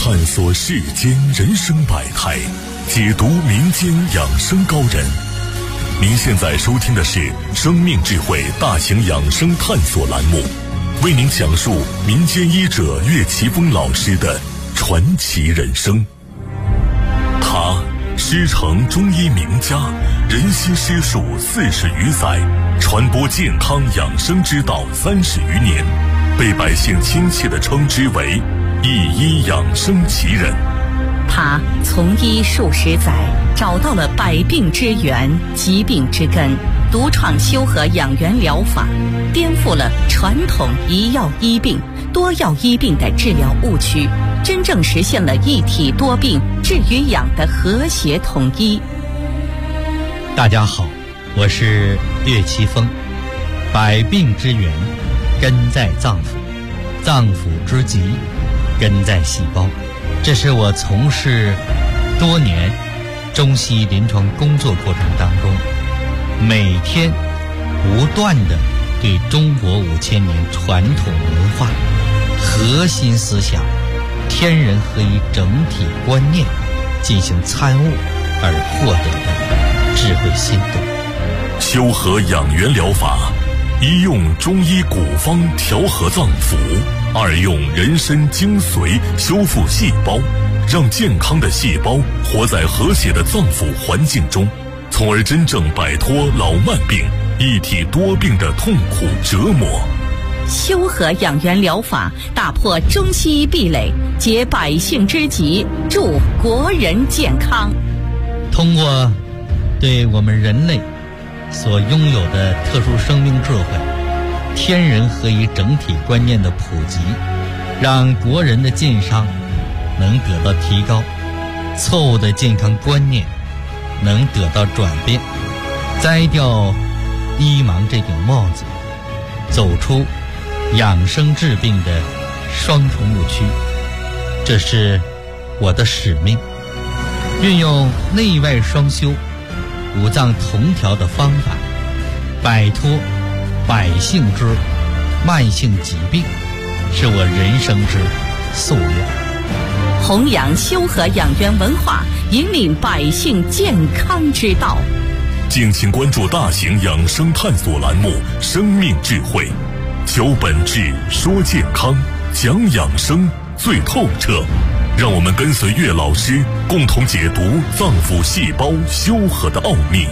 探索世间人生百态，解读民间养生高人。您现在收听的是生命智慧大型养生探索栏目，为您讲述民间医者岳奇峰老师的传奇人生。他师承中医名家，人心师术40余载，传播健康养生之道30余年，被百姓亲切地称之为一医养生奇人。 他从医数十载，找到了百病之源、疾病之根，独创修和养元疗法，颠覆了传统一药医病、多药医病的治疗误区，真正实现了一体多病治与养的和谐统一。 大家好，我是岳奇峰。百病之源根在脏腑，脏腑之疾根在细胞。这是我从事多年中西医临床工作过程当中，每天不断地对中国5000年传统文化核心思想天人合一整体观念进行参悟而获得的智慧心得。 修和养元疗法，一用中医古方调和脏腑，二用人参精髓修复细胞，让健康的细胞活在和谐的脏腑环境中，从而真正摆脱老慢病、一体多病的痛苦折磨。 修和养元疗法打破中西医壁垒，解百姓之急，助国人健康。 通过对我们人类所拥有的特殊生命智慧、天人合一整体观念的普及，让国人的健康能得到提高，错误的健康观念能得到转变，摘掉医盲这顶帽子，走出养生治病的双重误区。这是我的使命，运用内外双修、五脏同调的方法，摆脱百姓之慢性疾病，是我人生之夙愿。 弘扬修和养元文化，引领百姓健康之道。 敬请关注大型养生探索栏目《生命智慧》，求本质，说健康，讲养生最透彻。让我们跟随岳老师，共同解读脏腑细胞修和的奥秘。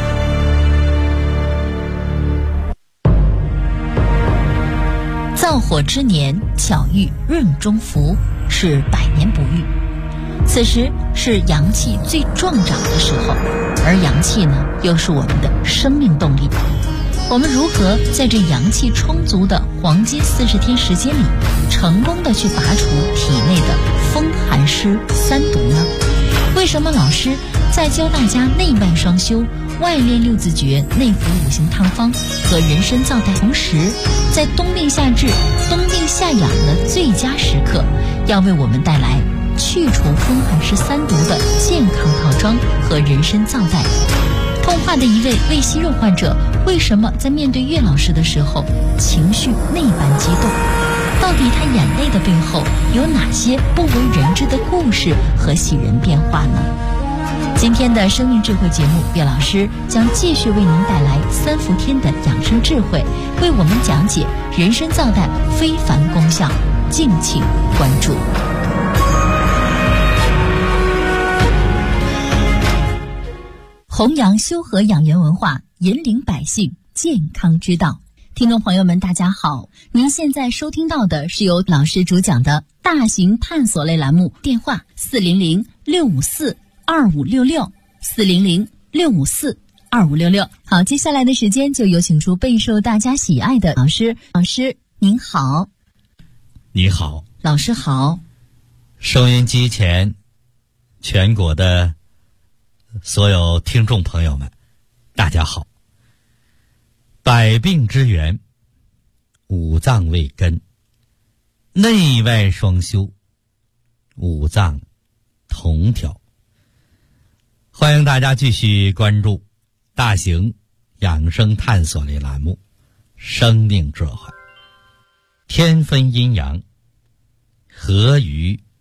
燥火之年，巧遇闰中伏，是百年不遇。此时是阳气最壮长的时候，而阳气呢，又是我们的生命动力。我们如何在这阳气充足的黄金40天时间里，成功的去拔除体内的风寒湿三毒呢？为什么老师在教大家内外双修、外练六字诀、内服5行汤方和人参皂苷同时，在冬病夏治、冬病夏养的最佳时刻，要为我们带来去除风寒湿三毒的健康套装和人参皂苷。通话的一位胃息肉患者，为什么在面对岳老师的时候情绪那般激动？到底他眼泪的背后有哪些不为人知的故事和喜人变化呢？今天的生命智慧节目，岳老师将继续为您带来3伏天的养生智慧，为我们讲解人参皂苷非凡功效，敬请关注。弘扬修和养元文化，引领百姓健康之道。听众朋友们大家好，您现在收听到的是由老师主讲的大型探索类栏目，电话400-654-2566，400-654-2566。好，接下来的时间就有请出备受大家喜爱的老师。老师您好。 你好。 老师好。 收音机前全国的所有听众朋友们大家好。百病之源，五脏为根，内外双修，五脏同调。欢迎大家继续关注大型养生探索类栏目《生命智慧》。天分阴阳，合于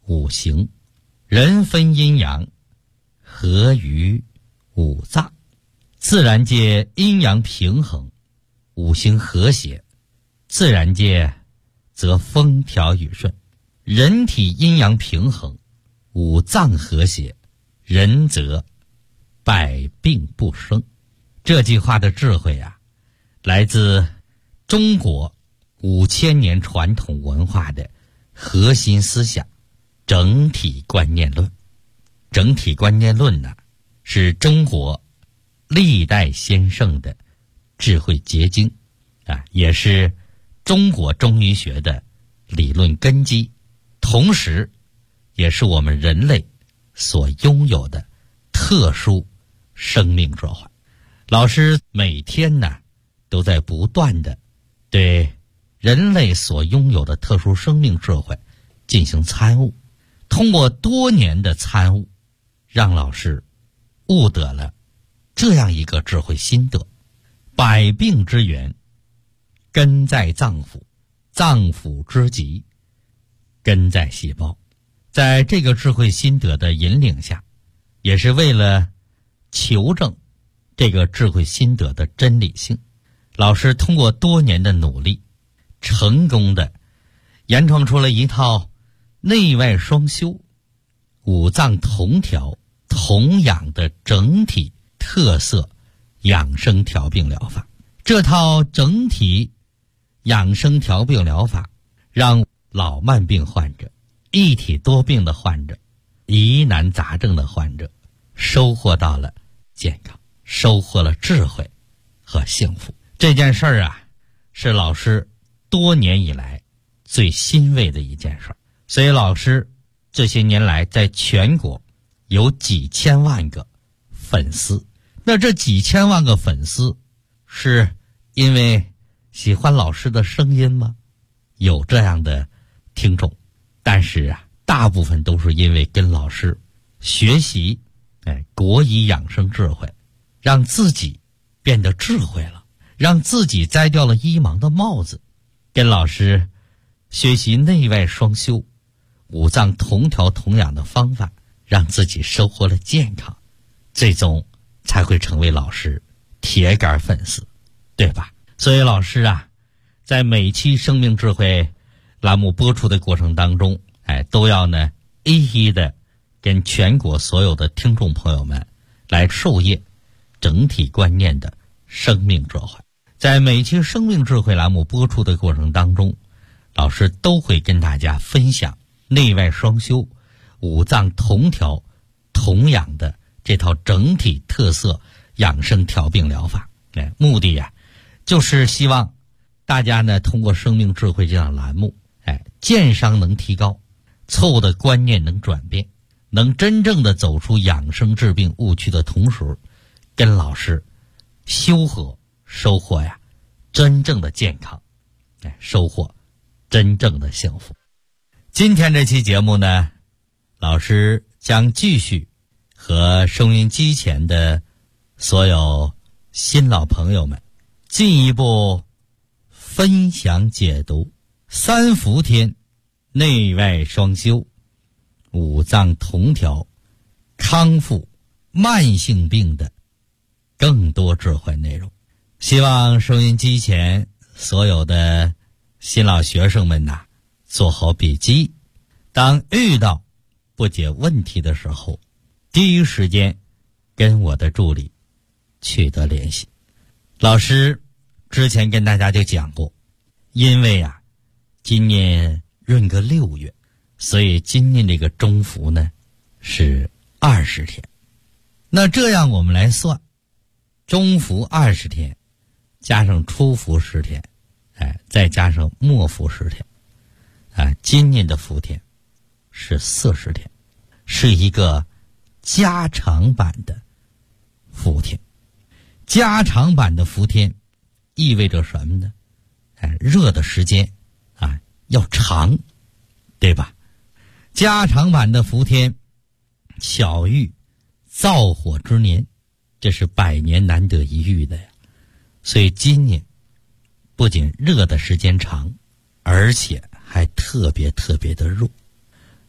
五行，人分阴阳，合于五脏。自然界阴阳平衡，五行和谐，自然界则风调雨顺。人体阴阳平衡，五脏和谐，人则百病不生。这句话的智慧啊，来自中国5000年传统文化的核心思想整体观念论。整体观念论呢，是中国历代先圣的智慧结晶啊，也是中国中医学的理论根基，同时也是我们人类所拥有的特殊生命转换。老师每天呢都在不断的对人类所拥有的特殊生命智慧进行参悟，通过多年的参悟，让老师悟得了这样一个智慧心得：百病之源根在脏腑，脏腑之极根在细胞。在这个智慧心得的引领下，也是为了求证这个智慧心得的真理性，老师通过多年的努力，成功的研创出了一套内外双修、五脏同调同养的整体特色养生调病疗法。这套整体养生调病疗法让老慢病患者、一体多病的患者、疑难杂症的患者收获到了健康，收获了智慧和幸福。这件事儿啊，是老师多年以来最欣慰的一件事儿。所以老师这些年来在全国有几千万个粉丝，那这几千万个粉丝是因为喜欢老师的声音吗？有这样的听众，但是啊，大部分都是因为跟老师学习国医养生智慧，让自己变得智慧了，让自己摘掉了医盲的帽子，跟老师学习内外双修、五脏同调同养的方法，让自己收获了健康，最终才会成为老师铁杆粉丝，对吧？所以老师啊，在每期生命智慧栏目播出的过程当中，都要呢一一的跟全国所有的听众朋友们来授业整体观念的生命转换。在每期生命智慧栏目播出的过程当中，老师都会跟大家分享内外双修、五脏同调同养的这套整体特色养生调病疗法。目的呀，就是希望大家呢通过生命智慧这档栏目，健商能提高，错误的观念能转变，能真正的走出养生治病误区的同时，跟老师修和收获呀真正的健康，收获真正的幸福。今天这期节目呢，老师将继续和收音机前的所有新老朋友们进一步分享解读三伏天内外双修、五脏同调康复慢性病的更多智慧内容。希望收音机前所有的新老学生们呐，做好笔记，当遇到不解问题的时候，第一时间跟我的助理取得联系。老师之前跟大家就讲过，因为啊今年闰个6月，所以今年这个中伏呢是20天。那这样我们来算，中伏20天加上初伏10天，再加上末伏10天，今年的伏天是40天，是一个加长版的伏天。加长版的伏天意味着什么呢？热的时间要长，对吧？加长版的伏天巧遇燥火之年，这是100年难得一遇的呀。所以今年不仅热的时间长，而且还特别特别的热。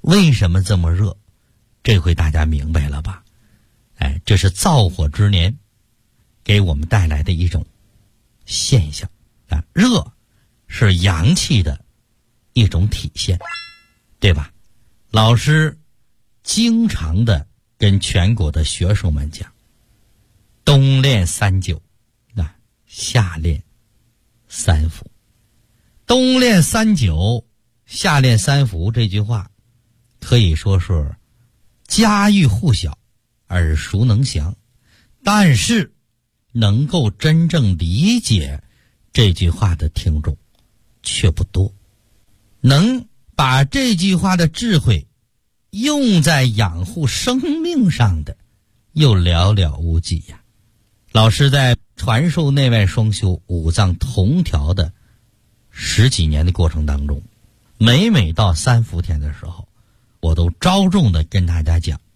为什么这么热？这回大家明白了吧？这是燥火之年给我们带来的一种现象啊。热是阳气的一种体现，对吧？老师经常的跟全国的学生们讲，冬练3九，夏练3伏。冬练3九，夏练3伏，这句话可以说是家喻户晓，耳熟能详，但是能够真正理解这句话的听众却不多，能把这句话的智慧用在养护生命上的又寥寥无几呀。老师在传授内外双修、五脏同调的10几年的过程当中，每到3伏天的时候，我都着重的跟大家讲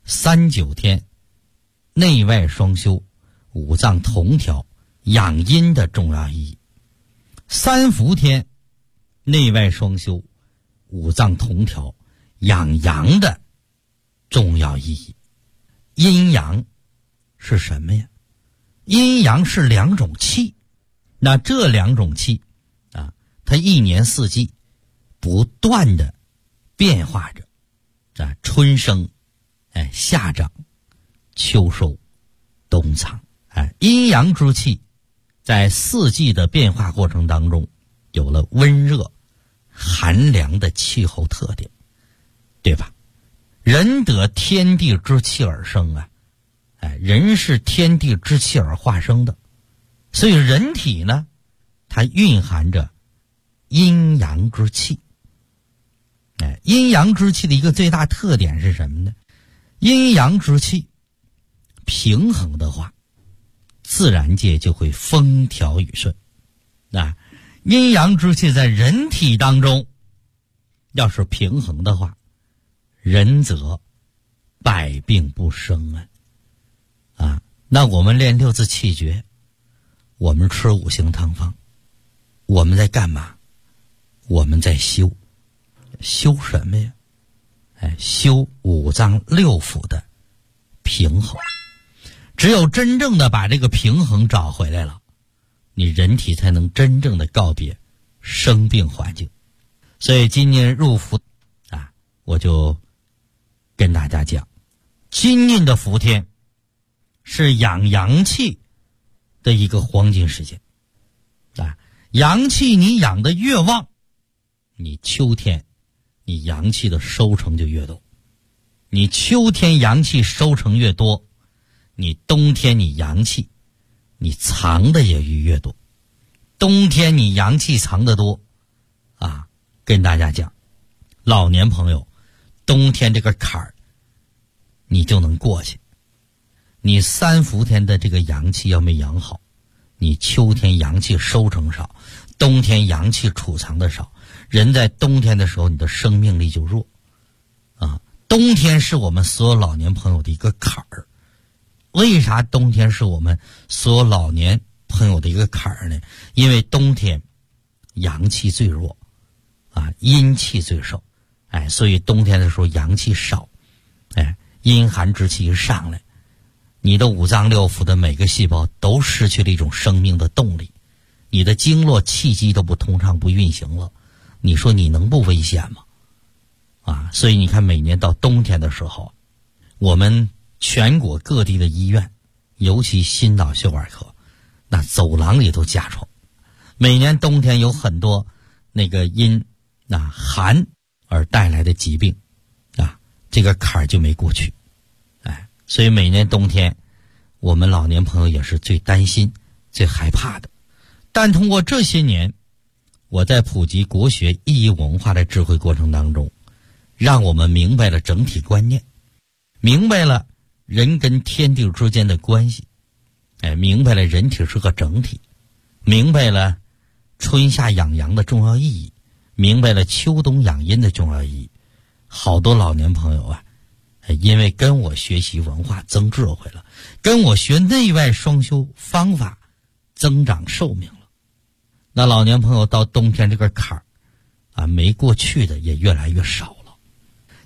39天内外双修、五脏同调、养阴的重要意义。3伏天内外双修、五脏同调、养阳的重要意义。阴阳是什么呀？阴阳是2种气，那这2种气啊，它一年四季不断的变化着啊，春生，夏长，秋收，冬藏。阴阳之气在4季的变化过程当中有了温热寒凉的气候特点，对吧？人得天地之气而生啊，人是天地之气而化生的，所以人体呢，它蕴含着阴阳之气。阴阳之气的一个最大特点是什么呢？阴阳之气平衡的话，自然界就会风调雨顺。阴阳之气在人体当中要是平衡的话，人则百病不生啊。那我们练6字气诀，我们吃5行汤方，我们在干嘛？我们在修什么呀？修五脏6腑的平衡。只有真正的把这个平衡找回来了，你人体才能真正的告别生病环境。所以今年入伏我就跟大家讲，今年的伏天是养阳气的一个黄金时间阳气你养得越旺，你秋天你阳气的收成就越多，你秋天阳气收成越多，你冬天你阳气你藏的也越多。冬天你阳气藏得多跟大家讲，老年朋友冬天这个坎儿你就能过去。你3伏天的这个阳气要没养好，你秋天阳气收成少，冬天阳气储藏的少，人在冬天的时候你的生命力就弱冬天是我们所有老年朋友的一个坎儿。为啥冬天是我们所有老年朋友的一个坎儿呢？因为冬天阳气最弱阴气最盛所以冬天的时候阳气少阴寒之气一上来，你的五脏6腑的每个细胞都失去了一种生命的动力，你的经络气机都不通畅不运行了，你说你能不危险吗？所以你看每年到冬天的时候，我们全国各地的医院，尤其心脑血管科，那走廊里都加床。每年冬天有很多那个因寒而带来的疾病这个坎儿就没过去所以每年冬天我们老年朋友也是最担心最害怕的。但通过这些年我在普及国学意义文化的智慧过程当中，让我们明白了整体观念，明白了人跟天地之间的关系明白了人体是个整体，明白了春夏养阳的重要意义，明白了秋冬养阴的重要意义。好多老年朋友因为跟我学习文化增智慧了，跟我学内外双修方法增长寿命了。那老年朋友到冬天这个坎儿没过去的也越来越少了。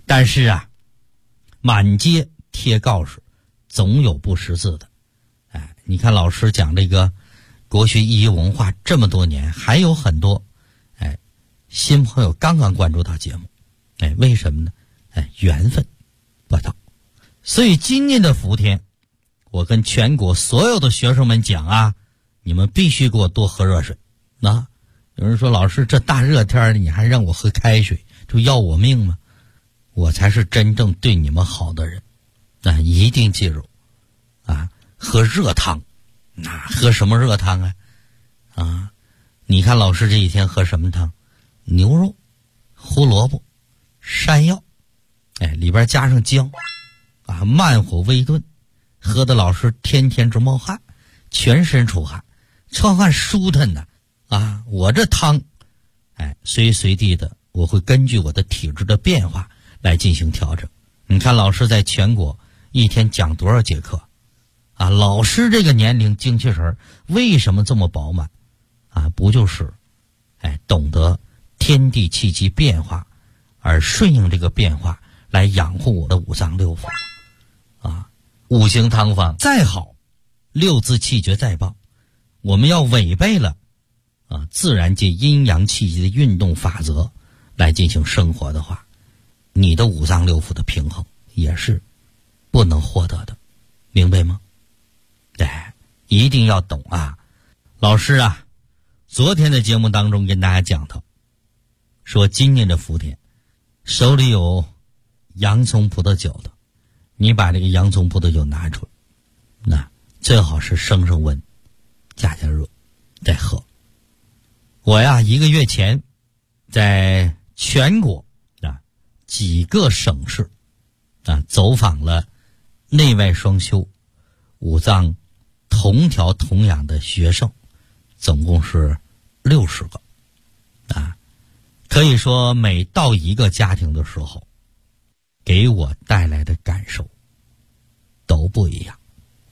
但是啊，满街贴告示，总有不识字的。你看老师讲这个国学意义文化这么多年，还有很多新朋友刚刚关注到节目，为什么呢？缘分不到。所以今年的伏天，我跟全国所有的学生们讲啊，你们必须给我多喝热水。有人说老师这大热天你还让我喝开水，这要我命吗？我才是真正对你们好的人。一定记住喝热汤。喝什么热汤啊？你看老师这一天喝什么汤？牛肉、胡萝卜、山药，里边加上姜慢火微炖，喝的老师天天直冒汗，全身出汗，出汗舒坦的我这汤随时随地的我会根据我的体质的变化来进行调整。你看老师在全国一天讲多少节课老师这个年龄精气神为什么这么饱满不就是懂得天地气机变化，而顺应这个变化来养护我的五脏六腑五行汤方再好，六字气诀再棒，我们要违背了自然界阴阳气机的运动法则来进行生活的话，你的五脏六腑的平衡也是不能获得的，明白吗？一定要懂老师昨天的节目当中跟大家讲到，说今年的伏天，手里有洋葱葡萄酒的，你把这个洋葱葡萄酒拿出来，最好是升温，加热再喝。我1个月前在全国几个省市走访了内外双修、五脏同调同养的学生，总共是60个可以说每到一个家庭的时候，给我带来的感受都不一样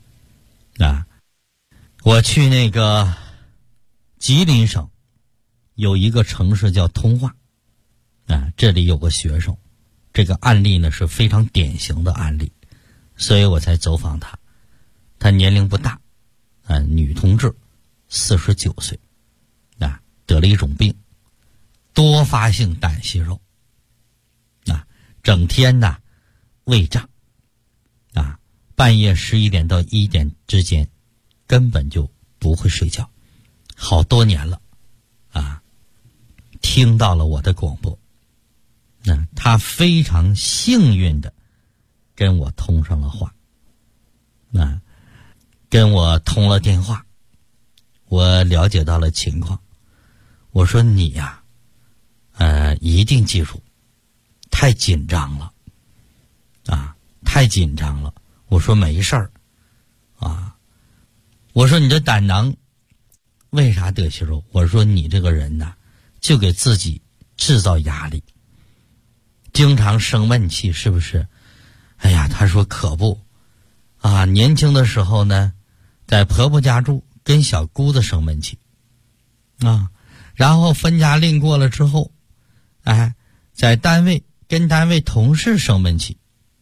我去那个吉林省有一个城市叫通化这里有个学生，这个案例呢是非常典型的案例，所以我才走访他。他年龄不大女同志，49岁得了一种病，多发性胆息肉整天胃胀半夜11点到1点之间根本就不会睡觉，好多年了听到了我的广播，他非常幸运的跟我通上了话跟我通了电话，我了解到了情况。我说你一定记住，太紧张了太紧张了。我说没事儿我说你这胆囊为啥得息肉？我说你这个人就给自己制造压力，经常生闷气，是不是？他说可不年轻的时候呢，在婆婆家住，跟小姑子生闷气然后分家另过了之后在单位跟单位同事生闷气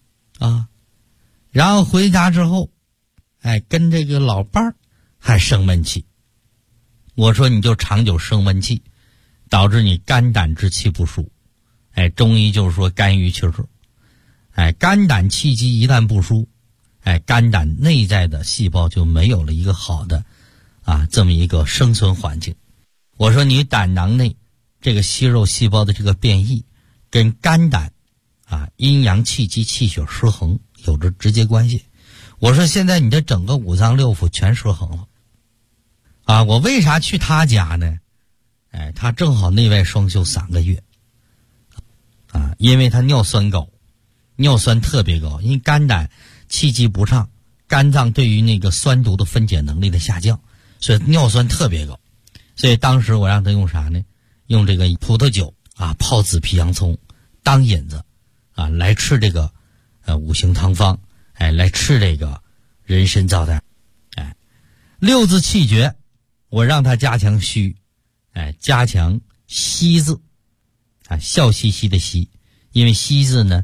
然后回家之后跟这个老伴儿还生闷气。我说你就长久生闷气，导致你肝胆之气不舒。中医就是说肝郁气滞肝胆气机一旦不舒肝胆内在的细胞就没有了一个好的这么一个生存环境。我说你胆囊内这个息肉细胞的这个变异跟肝胆阴阳气机气血失衡有着直接关系。我说现在你的整个五脏六腑全失衡了我为啥去他家呢？他正好内外双修3个月因为他尿酸高，尿酸特别高，因为肝胆气机不畅，肝脏对于那个酸毒的分解能力的下降，所以尿酸特别高。所以当时我让他用啥呢？用这个葡萄酒泡紫皮洋葱当引子来吃这个五行汤方来吃这个人参皂苷六字气诀我让他加强虚加强息字笑嘻嘻的嘻，因为息字呢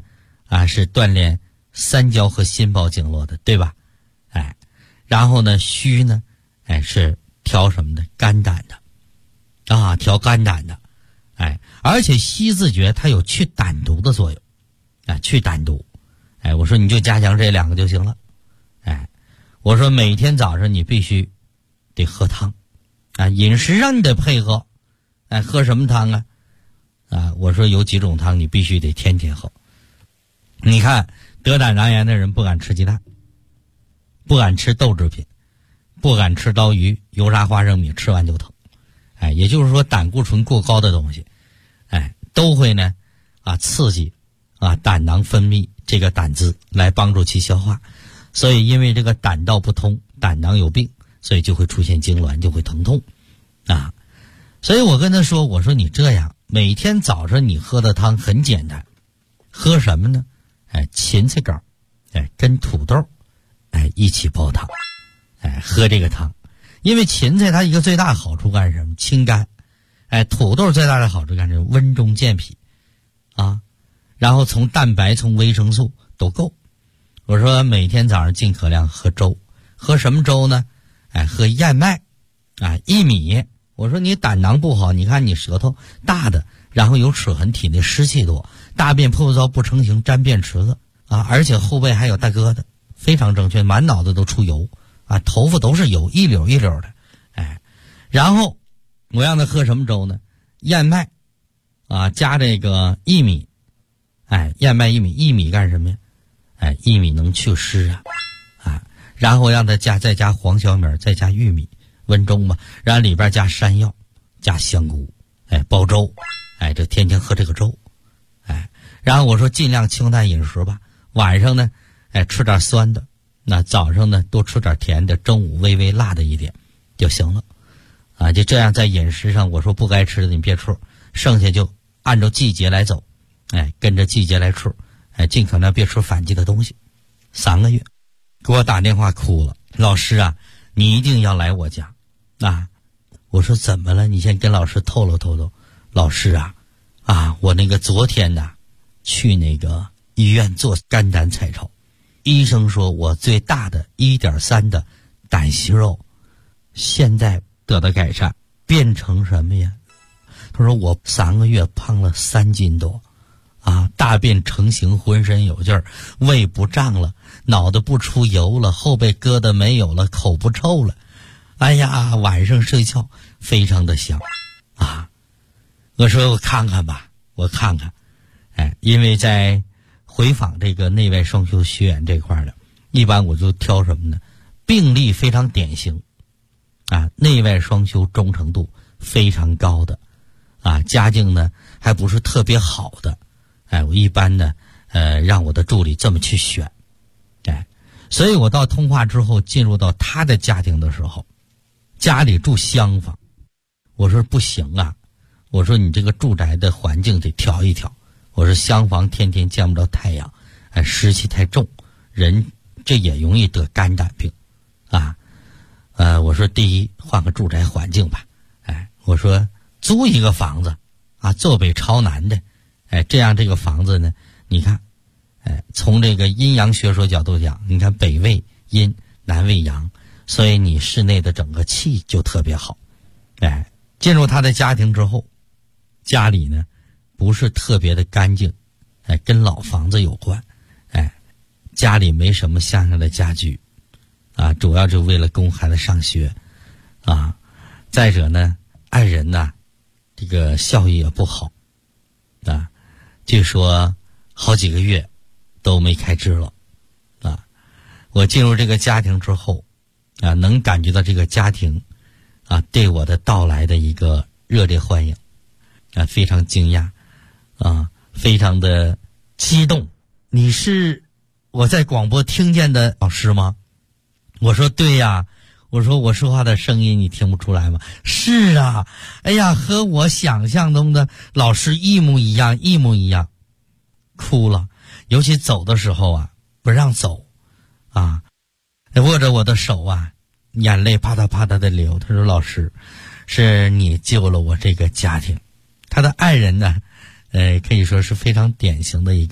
是锻炼三焦和心包经络的，对吧？然后呢，虚呢，是调什么的？肝胆的，调肝胆的，而且西字诀它有去胆毒的作用，去胆毒，我说你就加强这2个就行了，我说每天早上你必须得喝汤，饮食上你得配合，喝什么汤啊？我说有几种汤你必须得天天喝。你看得胆囊炎的人不敢吃鸡蛋，不敢吃豆制品，不敢吃刀鱼、油炸花生米，吃完就疼。也就是说胆固醇过高的东西，都会呢刺激胆囊分泌这个胆汁来帮助其消化。所以因为这个胆道不通，胆囊有病，所以就会出现痉挛，就会疼痛所以我跟他说，我说你这样每天早上你喝的汤很简单，喝什么呢？芹菜膏跟土豆一起煲汤，喝这个汤。因为芹菜它一个最大好处干什么？清肝。土豆最大的好处干什么？温中健脾然后从蛋白从维生素都够。我说每天早上尽可量喝粥，喝什么粥呢？喝燕麦薏米。我说你胆囊不好，你看你舌头大的，然后有齿痕，体内湿气多，大便破糟不成形，沾便池子而且后背还有大疙瘩，非常正确，满脑子都出油头发都是油，一绺一绺的然后我让他喝什么粥呢？燕麦加这个薏米燕麦薏米干什么呀？薏米能祛湿然后让他再加黄小米，再加玉米温中嘛，然后里边加山药加香菇煲粥这天天喝这个粥然后我说尽量清淡饮食吧，晚上呢吃点酸的，那早上呢多吃点甜的，中午微微辣的一点就行了就这样在饮食上我说不该吃的你别吃，剩下就按照季节来走跟着季节来吃尽可能别吃反季的东西。3个月给我打电话哭了，老师你一定要来我家我说怎么了？你先跟老师透露透露。老师我那个昨天去那个医院做肝胆彩超，医生说我最大的 1.3 的胆息肉现在得到改善，变成什么呀？他说我3个月胖了3斤多大便成型，浑身有劲儿，胃不胀了，脑袋不出油了，后背疙瘩没有了，口不臭了，晚上睡觉非常的香我说我看看吧，我看看因为在回访这个内外双修学员这块的，一般我就挑什么呢？病例非常典型内外双修忠诚度非常高的家境呢还不是特别好的我一般呢让我的助理这么去选所以我到通化之后进入到他的家庭的时候，家里住厢房，我说不行我说你这个住宅的环境得调一调，我说厢房天天见不着太阳湿气太重，人这也容易得肝胆病我说第一换个住宅环境吧我说租一个房子坐北朝南的这样这个房子呢，你看从这个阴阳学说角度讲，你看北为阴，南为阳，所以你室内的整个气就特别好进入他的家庭之后，家里呢不是特别的干净跟老房子有关家里没什么像样的家具主要就为了供孩子上学再者呢爱人这个效益也不好据说好几个月都没开支了我进入这个家庭之后能感觉到这个家庭对我的到来的一个热烈欢迎非常惊讶非常的激动。你是我在广播听见的老师吗？我说对呀，我说我说话的声音你听不出来吗？是哎呀，和我想象中的老师一模一样，一模一样。哭了，尤其走的时候不让走握着我的手眼泪啪嗒啪嗒的流。他说老师，是你救了我这个家庭。他的爱人呢可以说是非常典型的一个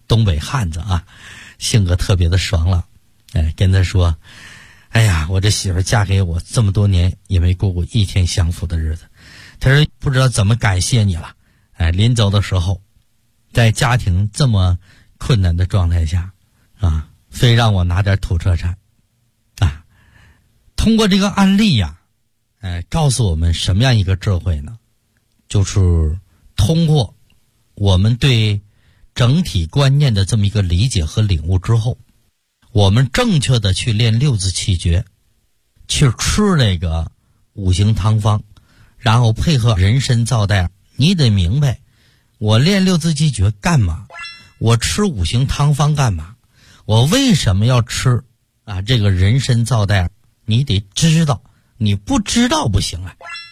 东北汉子啊，性格特别的爽朗。跟他说，哎呀，我这媳妇嫁给我这么多年也没过过一天享福的日子，他说不知道怎么感谢你了。临走的时候，在家庭这么困难的状态下啊，非让我拿点土特产啊。通过这个案例呀，告诉我们什么样一个智慧呢？就是通过我们对整体观念的这么一个理解和领悟之后，我们正确的去练六字气诀，去吃那个五行汤方，然后配合人参皂带。你得明白，我练六字气诀干嘛？我吃五行汤方干嘛？我为什么要吃这个人参皂带？你得知道，你不知道不行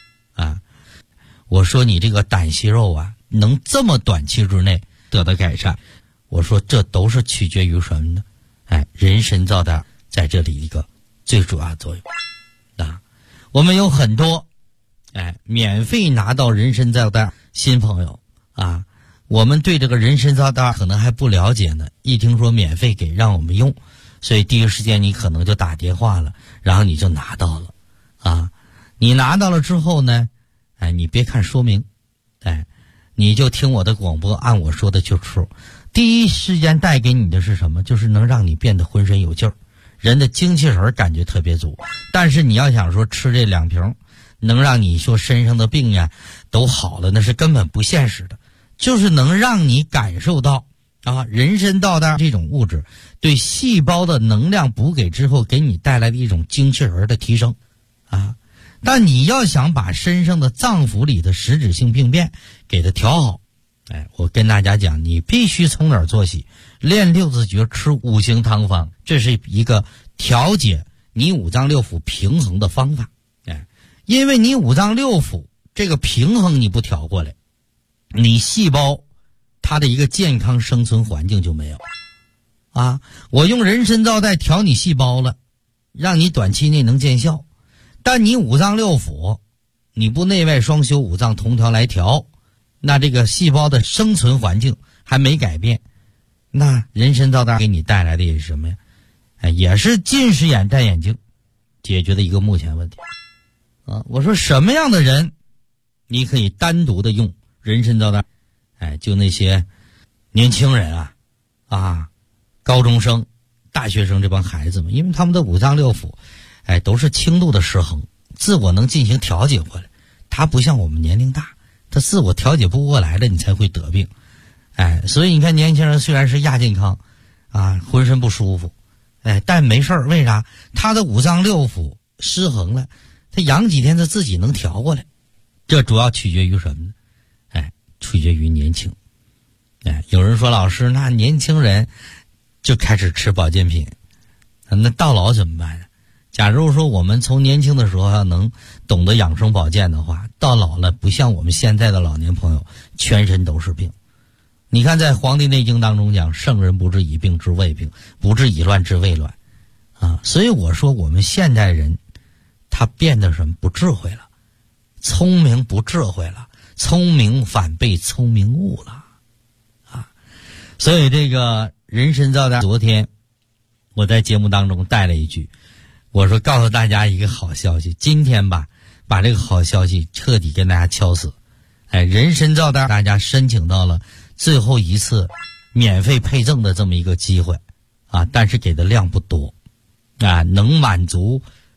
我说你这个胆息肉能这么短期之内得到改善，我说这都是取决于什么呢？人参皂带在这里一个最主要的作用我们有很多免费拿到人参皂带新朋友我们对这个人参皂带可能还不了解呢，一听说免费给让我们用，所以第一时间你可能就打电话了，然后你就拿到了你拿到了之后呢，你别看说明，你就听我的广播，按我说的去吃。第一时间带给你的是什么？就是能让你变得浑身有劲儿，人的精气神感觉特别足。但是你要想说吃这2瓶能让你说身上的病呀都好了，那是根本不现实的。就是能让你感受到人参皂带这种物质对细胞的能量补给之后给你带来的一种精气神的提升但你要想把身上的脏腑里的实质性病变给它调好，我跟大家讲，你必须从哪儿做起？练六字诀，吃五行汤方，这是一个调节你五脏六腑平衡的方法。因为你五脏六腑这个平衡你不调过来，你细胞它的一个健康生存环境就没有我用人参皂带调你细胞了，让你短期内能见效，但你五脏六腑你不内外双修，五脏同调来调，那这个细胞的生存环境还没改变，那人参皂带给你带来的也是什么呀？也是近视眼戴眼镜解决的一个目前问题我说什么样的人你可以单独的用人参皂带？就那些年轻人高中生、大学生这帮孩子们，因为他们的五脏六腑都是轻度的失衡，自我能进行调节过来。他不像我们年龄大，他自我调节不过来了，你才会得病。所以你看年轻人虽然是亚健康浑身不舒服但没事儿，为啥？他的五脏六腑失衡了，他养几天他自己能调过来。这主要取决于什么呢？取决于年轻。有人说老师，那年轻人就开始吃保健品，那到老怎么办呢？假如说我们从年轻的时候要能懂得养生保健的话，到老了不像我们现在的老年朋友全身都是病。你看在《黄帝内经》当中讲，圣人不治已病治未病，不治已乱治未乱所以我说我们现代人他变得什么？不智慧了，聪明不智慧了，聪明反被聪明误了所以这个人参皂带，昨天我在节目当中带了一句，我说告诉大家一个好消息，今天把这个好消息彻底跟大家敲死。人参皂带大家申请到了最后一次免费配赠的这么一个机会但是给的量不多能满足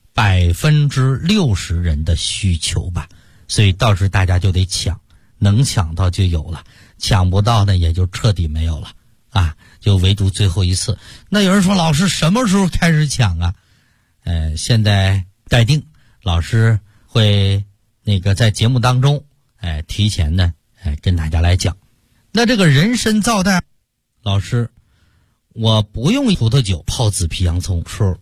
60%人的需求吧，所以到时大家就得抢，能抢到就有了，抢不到呢也就彻底没有了就唯独最后一次。那有人说老师什么时候开始抢现在待定，老师会在节目当中提前呢跟大家来讲。那这个人参皂带，老师我不用葡萄酒泡紫皮洋葱吃，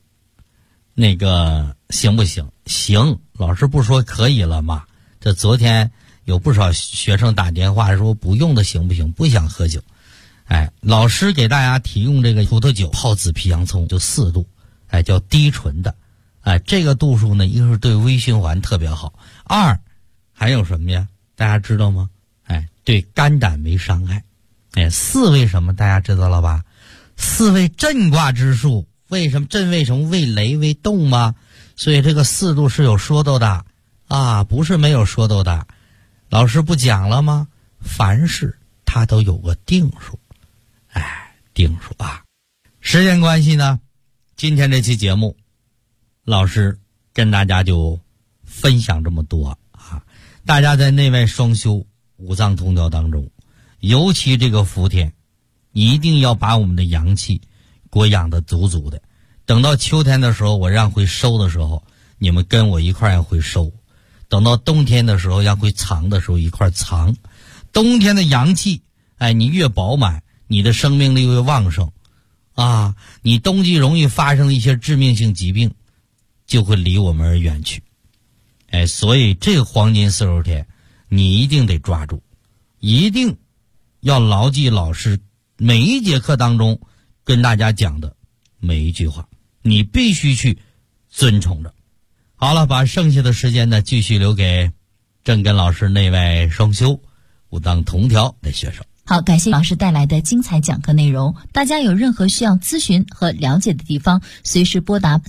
行不行？行，老师不说可以了吗？这昨天有不少学生打电话说不用的行不行？不想喝酒。老师给大家提供这个葡萄酒泡紫皮洋葱就4度，叫低醇的。这个度数呢，一个是对微循环特别好，2还有什么呀？大家知道吗？对肝胆没伤害四为什么大家知道了吧？四为震卦之数，为什么震？为什么为雷为动吗？所以这个四度是有说头的啊，不是没有说头的。老师不讲了吗？凡事它都有个定数，定数啊。时间关系呢，今天这期节目，老师跟大家就分享这么多啊。大家在内外双修五脏通调当中，尤其这个伏天，一定要把我们的阳气给我养得足足的。等到秋天的时候，我让会收的时候，你们跟我一块要会收；等到冬天的时候，要会藏的时候一块藏。冬天的阳气，你越饱满，你的生命力越旺盛啊！你冬季容易发生一些致命性疾病，就会离我们而远去。所以这个黄金40天，你一定得抓住，一定要牢记老师每一节课当中跟大家讲的每一句话，你必须去遵从着。好了，把剩下的时间呢，继续留给正根老师内外双修五脏同调的学生。 好，感谢老师带来的精彩讲课内容。大家有任何需要咨询和了解的地方，随时拨打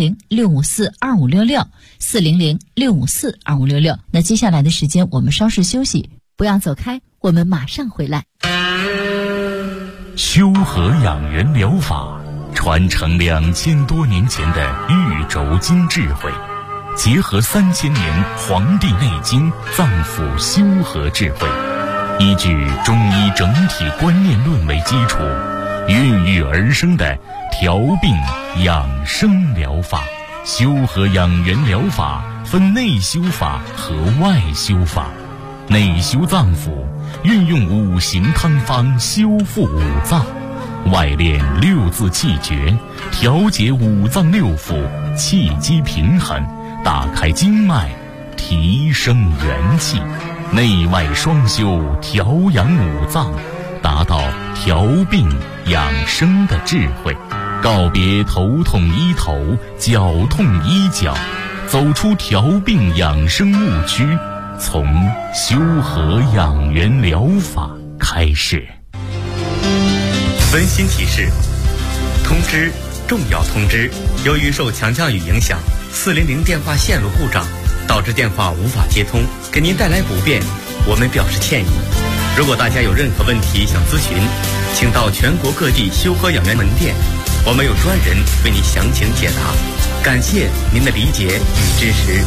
400-654-2566，400-654-2566。那接下来的时间我们稍事休息，不要走开，我们马上回来。 修和养元疗法传承2000多年前的玉轴经智慧，结合3000年《黄帝内经》脏腑修和智慧，依据中医整体观念论为基础，孕育而生的调病养生疗法。修和养元疗法分内修法和外修法。内修脏腑，运用5行汤方修复五脏；外练6字气诀，调节五脏六腑，气机平衡，打开经脉，提升元气。内外双修，调养五脏，达到调病养生的智慧。告别头痛医头，脚痛医脚，走出调病养生误区，从修和养元疗法开始。 温馨提示：通知，重要通知！由于受强降雨影响，400电话线路故障，导致电话无法接通，给您带来不便，我们表示歉意。如果大家有任何问题想咨询，请到全国各地修和养元门店，我们有专人为您详情解答。感谢您的理解与支持。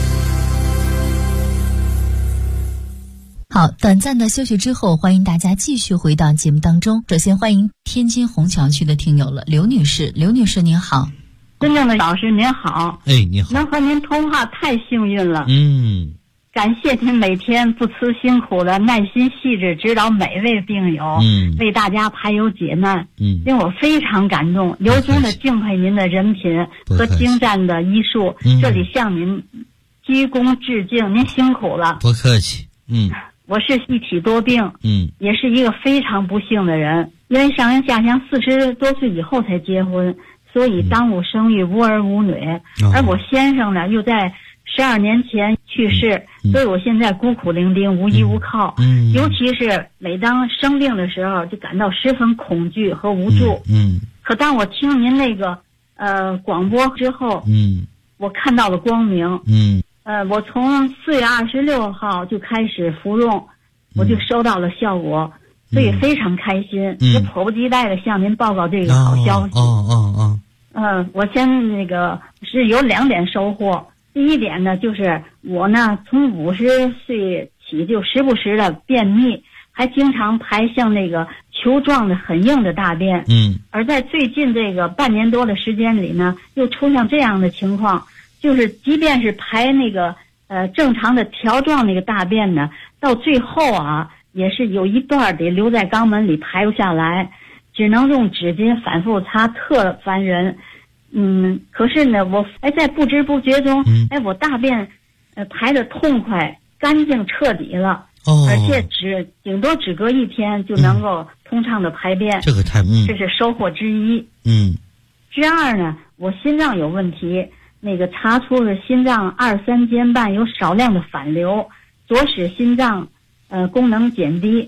好，短暂的休息之后，欢迎大家继续回到节目当中。首先欢迎天津虹桥区的听友了，刘女士。刘女士您好。 真正的老师您好。 你好。 能和您通话太幸运了。感谢您每天不辞辛苦的耐心细致指导每位病友，为大家排忧解难，令我非常感动，由衷的敬佩您的人品和精湛的医术，这里向您鞠躬致敬，您辛苦了。 不客气。 我是一体多病，也是一个非常不幸的人，因为上人下乡40多岁以后才结婚，所以耽误生育，无儿无女，而我先生呢又在12年前去世，所以我现在孤苦伶仃，无依无靠，尤其是每当生病的时候，就感到十分恐惧和无助。可当我听您那个广播之后，我看到了光明。我从4月26号就开始服用，我就收到了效果，所以非常开心，也迫不及待的向您报告这个好消息。我先是有2点收获。第一点呢，就是我呢从50岁起就时不时的便秘，还经常排像球状的很硬的大便。而在最近这个半年多的时间里呢，又出现这样的情况，就是即便是排正常的条状大便呢，到最后啊也是有一段得留在肛门里排不下来，只能用纸巾反复擦，特烦人。可是呢，我在不知不觉中，我大便排得痛快、干净、彻底了，而且顶多只隔1天就能够通畅的排便， 这个这是收获之一。之二呢，我心脏有问题，查出了心脏2、3间瓣有少量的反流，左使心脏功能减低，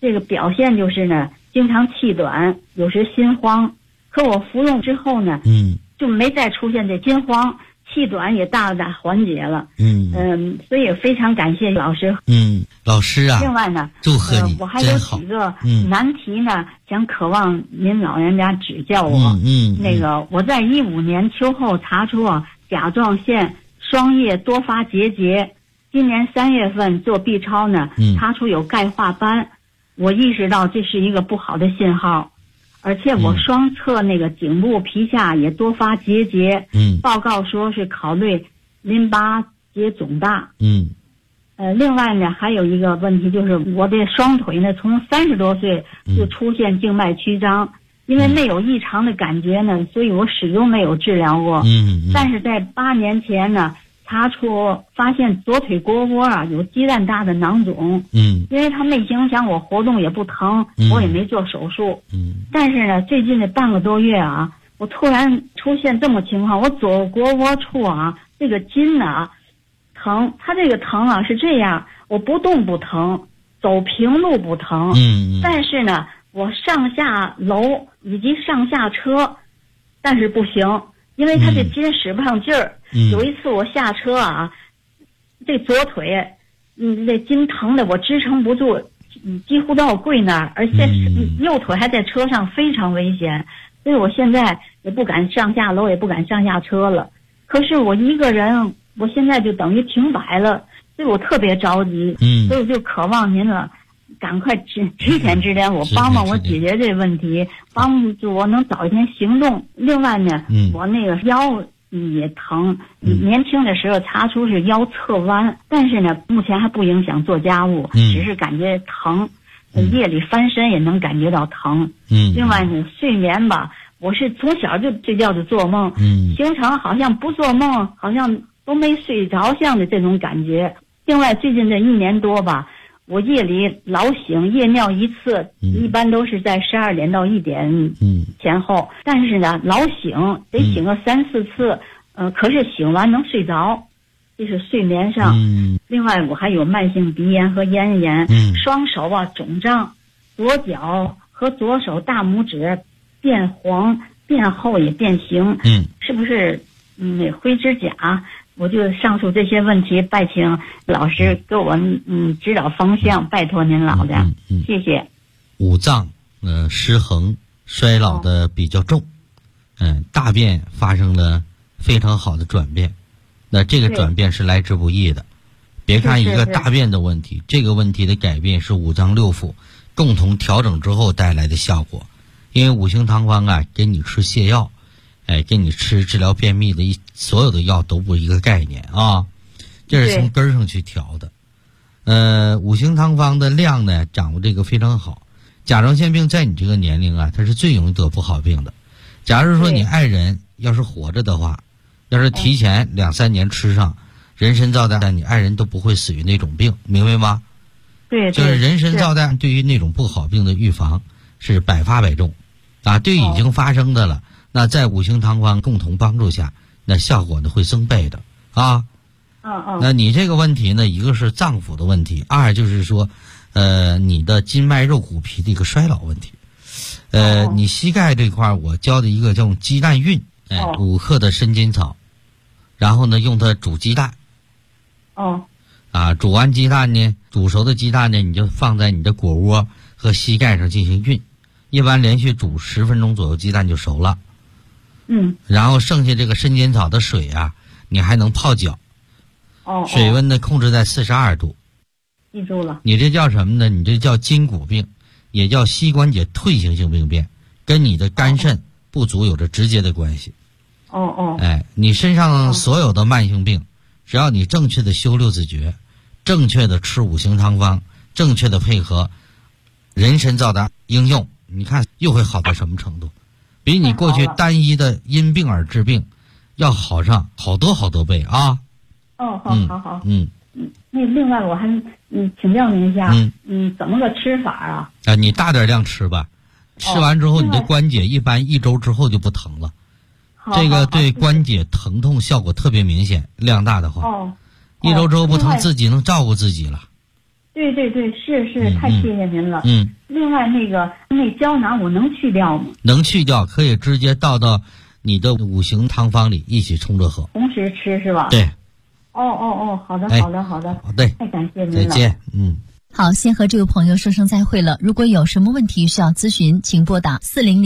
这个表现就是呢，经常气短，有时心慌。可我服用之后呢，就没再出现这心慌，气短也大大缓解了。所以非常感谢老师。 老师啊， 另外呢， 祝贺你， 我还有几个难题呢，想渴望您老人家指教我。那个我在15年秋后查出甲状腺双叶多发结节，今年3月份做 B 超呢，查出有钙化斑，我意识到这是一个不好的信号。而且我双侧那个颈部皮下也多发结节，报告说是考虑淋巴结肿大。另外呢，还有一个问题就是我的双腿呢，从30多岁就出现静脉曲张，因为没有异常的感觉呢，所以我始终没有治疗过。但是在8年前呢，发现左腿腘窝有鸡蛋大的囊肿。因为它没影响我活动，也不疼，我也没做手术。但是呢，最近的半个多月我突然出现这么情况，我左腘窝处这个筋呢疼，它这个疼是这样，我不动不疼，走平路不疼。但是呢，我上下楼以及上下车，但是不行，因为它这筋使不上劲儿。有一次我下车这左腿，这筋疼的我支撑不住，几乎都要跪那儿，而且右腿还在车上，非常危险。所以我现在也不敢上下楼，也不敢上下车了。可是我一个人，我现在就等于停摆了，所以我特别着急。所以我就渴望您了，赶快指点我，帮帮我解决这问题，帮助我能早一天行动。另外呢，我那个腰也疼，年轻的时候查出是腰侧弯，但是呢，目前还不影响做家务，只是感觉疼，夜里翻身也能感觉到疼。另外呢，睡眠我是从小就睡觉就做梦，形成好像不做梦，好像都没睡着像的这种感觉。另外最近这1年多我夜里老醒，夜尿一次，一般都是在12点到1点前后，但是呢老醒，得醒个3、4次，可是醒完能睡着，这是睡眠上。另外我还有慢性鼻炎和咽炎，双手肿胀，左脚和左手大拇指变黄、变厚也变形，是不是灰指甲？我就上述这些问题，拜请老师给我指导方向，拜托您老的，谢谢。 五脏失衡，衰老的比较重，大便发生了非常好的转变，那这个转变是来之不易的。别看一个大便的问题，这个问题的改变是五脏六腑共同调整之后带来的效果。因为五行汤方给你吃泻药，给你吃治疗便秘的所有的药都不是一个概念这是从根儿上去调的。五行汤方的量呢，掌握这个非常好。甲状腺病在你这个年龄它是最容易得不好病的。假如说你爱人要是活着的话，要是提前2、3年吃上人参皂苷，你爱人都不会死于那种病，明白吗？ 对， 就是人参皂苷对于那种不好病的预防是百发百中对于已经发生的了，那在五行汤方共同帮助下，那效果呢会增倍的那你这个问题呢，一个是脏腑的问题，二就是说你的筋脉肉骨皮的一个衰老问题。你膝盖这块我教的一个叫鸡蛋运，5克的生筋草，然后呢用它煮鸡蛋。煮完鸡蛋呢，煮熟的鸡蛋呢，你就放在你的腘窝和膝盖上进行运，一般连续煮10分钟左右，鸡蛋就熟了。然后剩下这个生筋草的水你还能泡脚。水温呢控制在42度。 记住了。 你这叫什么呢？你这叫筋骨病，也叫膝关节退行性病变，跟你的肝肾不足有着直接的关系。你身上所有的慢性病，只要你正确的修6字诀，正确的吃五行汤方，正确的配合人参皂苷应用，你看又会好到什么程度？比你过去单一的因病而治病要好上好多好多倍好。 那另外我还请教您一下，怎么个吃法你大点量吃吧，吃完之后你的关节一般1周之后就不疼了。这个对关节疼痛效果特别明显，量大的话，1周之后不疼，自己能照顾自己了。 对，是，太谢谢您了。另外那胶囊我能去掉吗？ 能去掉，可以直接倒到你的五行汤方里一起冲着喝。 同时吃是吧？ 对。 好的。好的，太感谢您了。 再见。 好，先和这位朋友说声再会了。如果有什么问题需要咨询，请拨打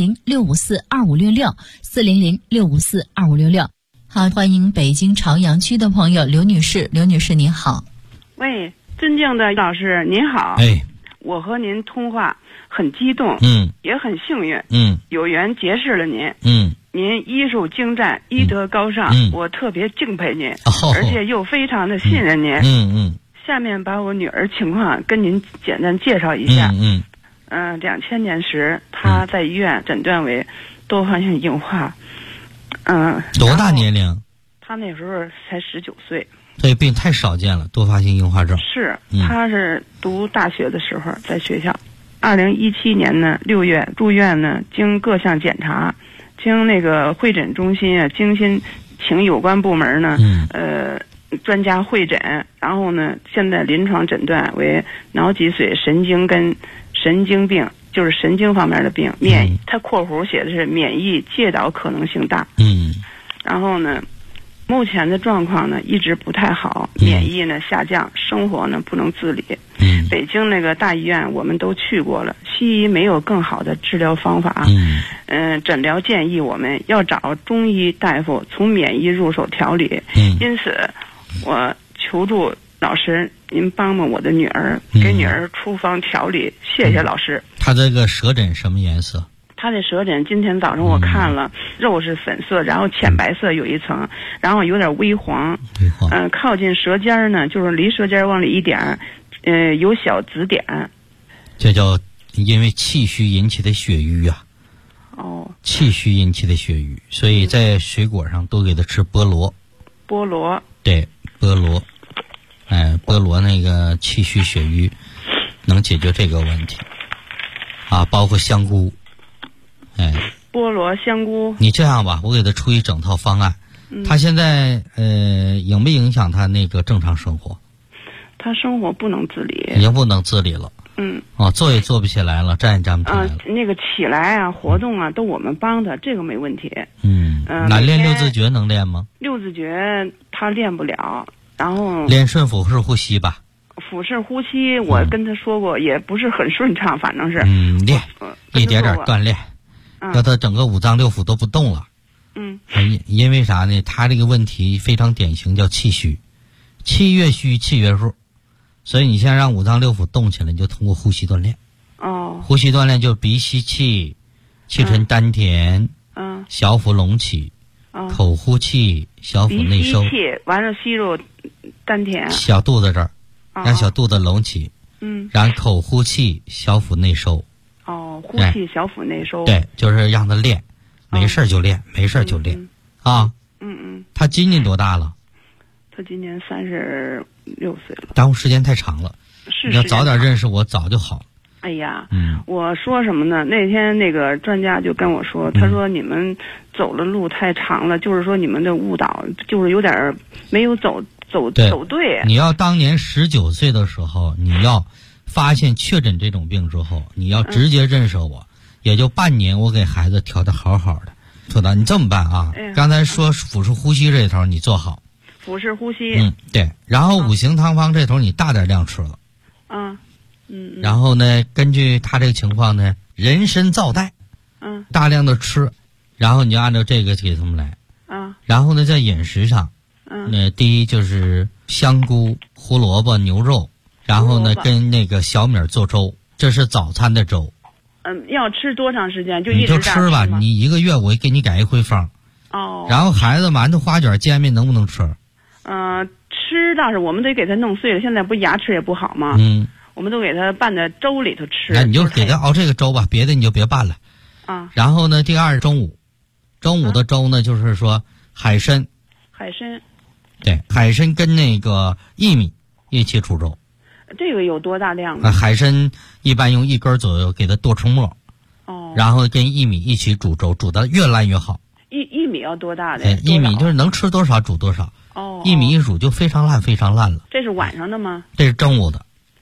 400-654-2566，400-654-2566。好，欢迎北京朝阳区的朋友刘女士。刘女士您好。 喂，尊敬的老师您好。我和您通话很激动，也很幸运，有缘结识了您，您医术精湛，医德高尚，我特别敬佩您，而且又非常的信任您。下面把我女儿情况跟您简单介绍一下。2000年时，她在医院诊断为多发性硬化。 多大年龄？ 她那时候才19岁。 这病太少见了，多发性硬化症。 是，她是读大学的时候在学校。2017年呢6月住院呢，经各项检查，经那个会诊中心啊，精心请有关部门呢，专家会诊，然后呢，现在临床诊断为脑脊髓神经跟神经病，就是神经方面的病。它括弧写的是免疫介导可能性大。然后呢，目前的状况呢一直不太好，免疫呢下降，生活呢不能自理。北京那个大医院我们都去过了，西医没有更好的治疗方法。诊疗建议我们要找中医大夫从免疫入手调理。因此我求助老师您帮帮我的女儿，给女儿出方调理。谢谢老师。 她这个舌诊什么颜色？ 她的舌诊今天早上我看了，肉是粉色，然后浅白色有一层，然后有点微黄。靠近舌尖呢，就是离舌尖往里一点，有小紫点。 这叫因为气虚引起的血瘀啊。气虚引起的血瘀，所以在水果上多给她吃菠萝。对，菠萝。菠萝那个气虚血瘀能解决这个问题啊，包括香菇。 菠萝香菇。 你这样吧，我给他出一整套方案。他现在影不影响他那个正常生活？ 他生活不能自理， 已经不能自理了。坐也坐不起来了，站也站不起来了。 那个起来啊，活动啊，都我们帮他，这个没问题。 那练六字诀能练吗？ 六字诀他练不了，然后练顺腹式呼吸吧。 腹式呼吸我跟他说过，也不是很顺畅，反正是练一点点锻炼，让他整个五脏六腑都不动了。因为啥呢？他这个问题非常典型，叫气虚，气越虚气越弱。所以你现在让五脏六腑动起来，你就通过呼吸锻炼。呼吸锻炼就是鼻吸气，气沉丹田，小腹隆起，口呼气，小腹内收。 鼻吸气，完了吸入丹田， 小肚子这儿，让小肚子隆起。然后口呼气，小腹内收。 呼气小腹内收。 对，就是让他练，没事就练，没事就练啊。他今年多大了？ 他今年36岁了。 耽误时间太长了，你要早点认识我，早就好了。 哎呀，我说什么呢？那天那个专家就跟我说，他说你们走的路太长了，就是说你们的误导，就是有点没有走对。 你要当年19岁的时候，你要发现确诊这种病之后，你要直接认识我，也就半年，我给孩子调得好好的。说的你这么办啊？刚才说腹式呼吸这头你做好。 腹式呼吸。 对。然后五行汤方这头你大点量吃了。然后呢，根据他这个情况呢，人参皂带，大量的吃，然后你就按照这个给他们来。然后呢，在饮食上，第一就是香菇、胡萝卜、牛肉，然后呢跟那个小米做粥，这是早餐的粥。 要吃多长时间？一直你就吃吧，你1个月我给你改一回方。然后孩子馒头、花卷、煎饼能不能吃？ 吃倒是我们得给他弄碎了，现在不牙齿也不好吗？我们都给他拌在粥里头吃。 那你就给他熬这个粥吧，别的你就别拌了。然后呢，第二中午的粥呢，就是说海参。对，海参跟那个薏米一起煮粥。 这个有多大量呢？ 海参一般用1根左右给它剁成末。然后跟薏米一起煮粥，煮得越烂越好。 薏米要多大的？ 薏米就是能吃多少煮多少。薏米一煮就非常烂非常烂了。 这是晚上的吗？ 这是中午的。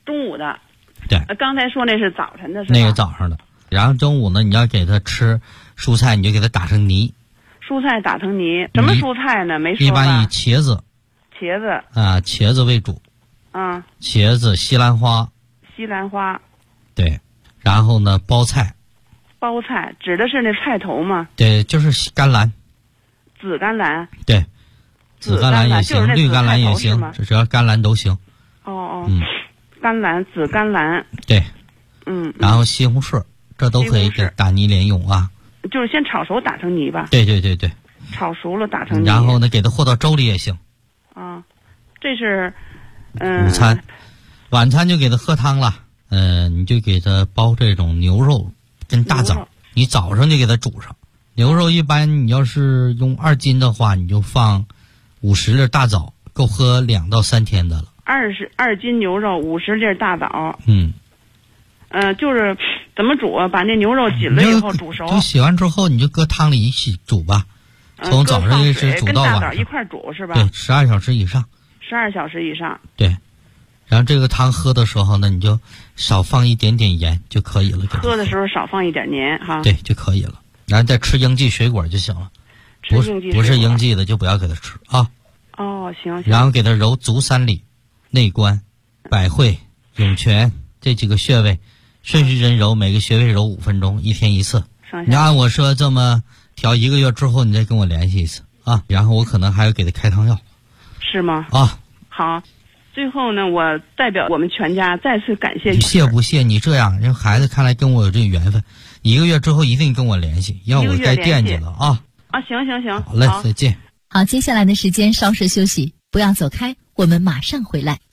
中午的。 对， 刚才说那是早晨的是吧？ 那个早上的。然后中午呢，你要给他吃蔬菜，你就给他打成泥。 蔬菜打成泥，什么蔬菜呢？没说吧。 一般以茄子啊，茄子为主。 啊。 茄子、西兰花。 西兰花。对。 然后呢，包菜。 包菜指的是那菜头吗？ 对，就是甘蓝。 紫甘蓝。 对。紫甘蓝也行，绿甘蓝也行，只要甘蓝都行。 哦。甘蓝、紫甘蓝。 对。然后西红柿，这都可以给打泥连用啊。 就是先炒熟打成泥吧。 对。 炒熟了打成泥。 然后呢，给它和到粥里也行。 啊，这是午餐。晚餐就给它喝汤了。你就给它包这种牛肉跟大枣，你早上就给它煮上。牛肉一般你要是用2斤的话，你就放50粒大枣，够喝2到3天的了。 2斤牛肉50粒大枣。就是怎么煮啊？把那牛肉紧了以后煮熟。 就洗完之后，你就搁汤里一起煮吧。从早上一直煮到晚上。 跟大枣一块煮是吧？ 对，12小时以上。 12小时以上。 对。然后这个汤喝的时候呢，你就少放一点点盐就可以了。 喝的时候少放一点盐哈。 对，就可以了。然后再吃应季水果就行了。不是应季的就不要给它吃啊。 哦，行。 然后给它揉足3里、内关、百会、涌泉这几个穴位，顺时针揉，每个穴位揉5分钟，1天1次。你按我说这么调1个月之后，你再跟我联系一次啊。然后我可能还要给他开汤药。 是吗？ 啊。 好。最后呢，我代表我们全家再次感谢你。 谢不谢？你这样，人孩子看来跟我有这缘分，1个月之后一定跟我联系，要我该惦记了啊。 行。 好嘞，再见。 好，接下来的时间稍事休息，不要走开，我们马上回来。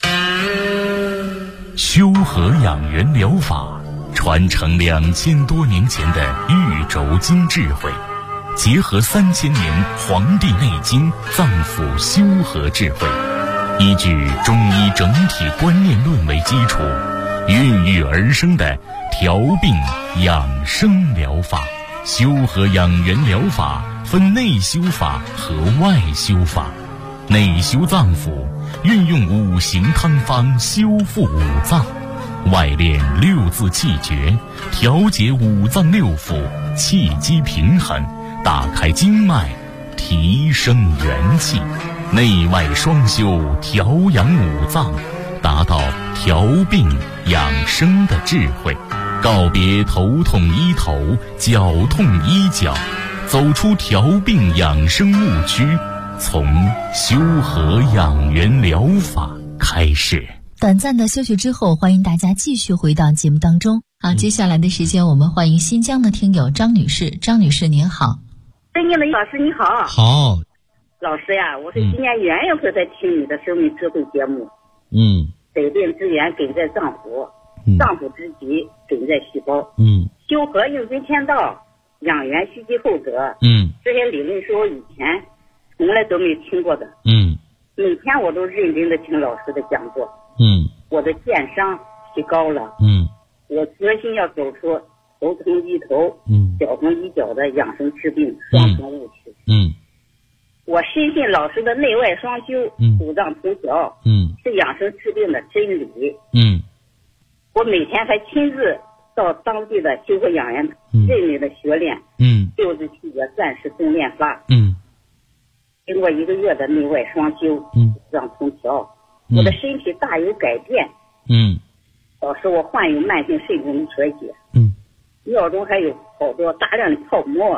修和养元疗法传承2000多年前的玉轴经智慧，结合3000年《黄帝内经》脏腑修和智慧，依据中医整体观念论为基础，孕育而生的调病养生疗法。修和养元疗法分内修法和外修法。内修脏腑，运用5行汤方修复5脏；外练6字气诀，调节5脏6腑，气机平衡，打开经脉，提升元气。内外双修，调养5脏，达到调病养生的智慧。告别头痛医头，脚痛医脚，走出调病养生误区，从修和养元疗法开始。 短暂的休息之后，欢迎大家继续回到节目当中。好，接下来的时间我们欢迎新疆的听友张女士。张女士您好。 尊敬的老师你好。 好。 老师呀，我是今年元月份在听你的生命智慧节目。百病之源根在脏腑，脏腑之极根在细胞。修和应遵天道，养元蓄积后者。这些理论是我以前从来都没听过的。每天我都认真的听老师的讲座。我的健伤提高了。我决心要走出头疼医头，脚疼医脚的养生治病双重误区。我深信老师的内外双修，五脏同调，是养生治病的真理。我每天还亲自到当地的修和养元认内的学练6字气诀暂时动练法。经过1个月的内外双修，五脏同调，我的身体大有改变。老师，我患有慢性肾功能衰竭，尿中还有好多大量的泡沫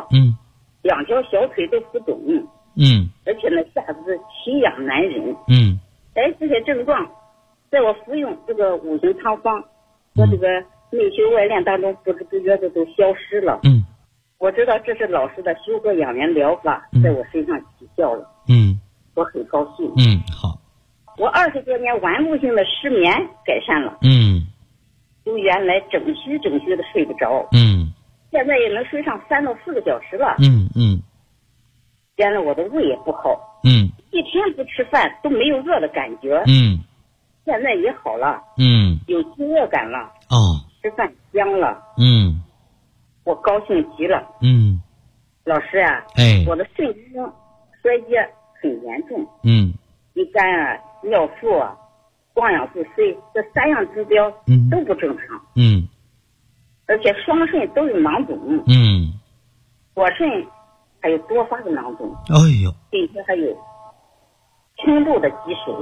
，2条小腿都浮肿，而且呢下肢奇痒难忍。这些症状在我服用这个5行汤方和这个内修外练当中不知不觉的都消失了。我知道这是老师的修和养元疗法在我身上起效了。我很高兴。 好。 我20多年顽固性的失眠改善了。由原来整虚的睡不着，现在也能睡上3到4个小时了。原来我的胃也不好，一天不吃饭都没有饿的感觉。现在也好了，有饥饿感了。吃饭香了。我高兴极了。老师啊，我的肾功衰竭很严重。乙肝啊、尿素啊、 光氧不遂，这3样指标都不正常。而且双肾都有囊肿。左肾还有多发的囊肿。 哎呦， 并且还有轻度的积水。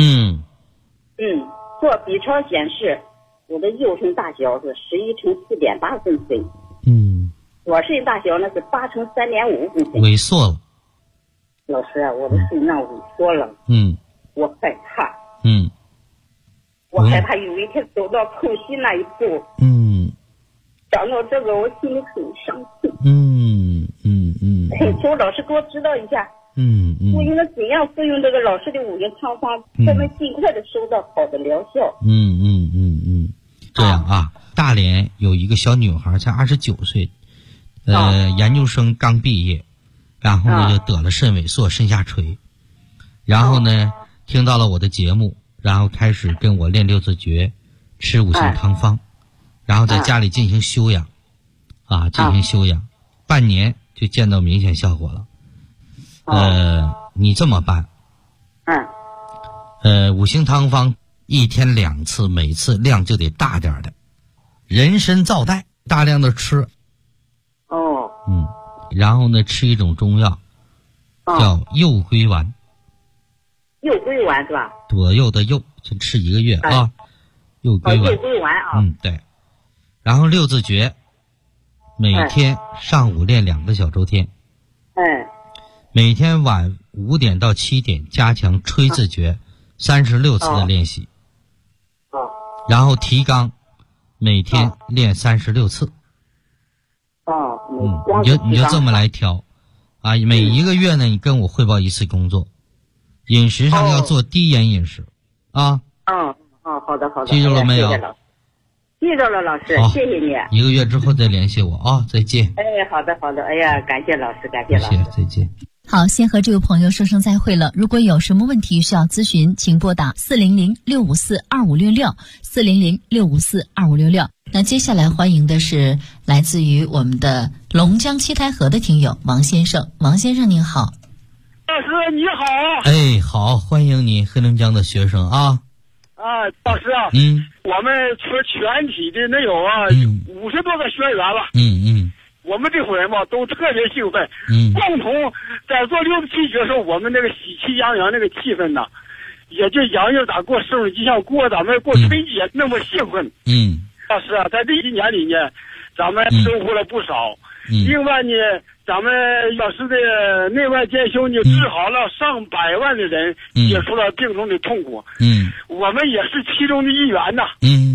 做 B 超显示，我的右肾大小是11×4.8公分。左肾大小呢是8×3.5公分。 萎缩了。 老师啊，我的肾脏萎缩了。我害怕。我害怕有一天走到空隙那一步。想到这个，我心里很伤心。请求老师给我指导一下。我应该怎样服用这个老师的五行汤方，才能尽快的收到好的疗效？ 这样啊，大连有一个小女孩，才29岁，研究生刚毕业，然后呢就得了肾萎缩、肾下垂，然后呢听到了我的节目，然后开始跟我练6字诀，吃五行汤方，然后在家里进行修养，进行修养，半年就见到明显效果了。你这么办？五行汤方1天2次，每次量就得大点的，人参皂带大量的吃。然后呢，吃一种中药，叫右归丸。 右归丸是吧？ 左右的右，就吃1个月啊。右归丸。 右归丸啊。 对。然后6字诀，每天上午练2个小周天。每天晚5点到7点加强吹字诀36次的练习。然后提纲，每天练36次。你就这么来调，每1个月呢，你跟我汇报1次工作，饮食上要做低盐饮食， 好的， 记住了没有？ 记住了，老师，谢谢你。 1个月之后再联系我再见。 好的，哎呀，感谢老师，感谢老师， 再见。 好，先和这位朋友说声再会了。如果有什么问题需要咨询，请拨打400-654-2566，400-654-2566。那接下来欢迎的是来自于我们的龙江七台河的听友王先生。王先生您好。 老师你好。 好，欢迎你，黑龙江的学生啊。 老师啊，我们全体的能有50多个学员了。我们这伙人吧都特别兴奋，共同在做6字气诀的时候，我们那个喜气洋洋那个气氛呢，也就洋洋咋过生日，就像过咱们过春节那么兴奋。老师啊，在这1年里呢，咱们收获了不少。另外呢，咱们老师的内外兼修呢，治好了上百万的人，解除了病中的痛苦。我们也是其中的一员呐。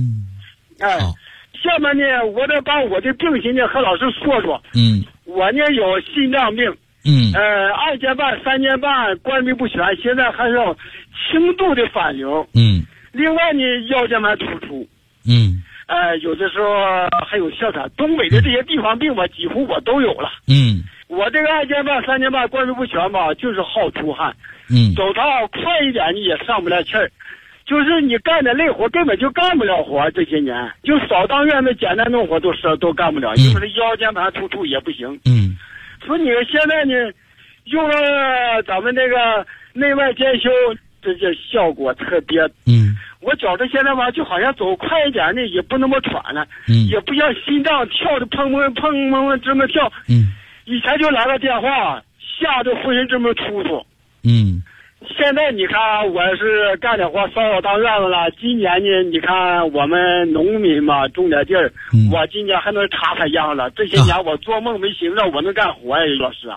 下面呢，我得把我的病情呢和老师说说。我呢有心脏病，2年半、3年半关闭不全，现在还有轻度的反流。另外呢，腰间盘突出。有的时候还有哮喘。东北的这些地方病吧，几乎我都有了。我这个2年半、3年半关闭不全吧，就是好出汗。走道快一点你也上不来气儿。就是你干的累活根本就干不了活，这些年就扫当院的简单农活都干不了，因为这腰间盘突出也不行。所以你现在呢，用了咱们这个内外兼修，这些效果特别。我觉着现在吧，就好像走快一点呢，也不那么喘了，也不像心脏跳的砰砰砰砰这么跳。以前就来个电话，吓得浑身这么突突。现在你看，我是干点活扫当院子了。今年呢，你看我们农民嘛，种点地儿，我今年还能插秧了。这些年我做梦没寻思到我能干活呀，老师啊。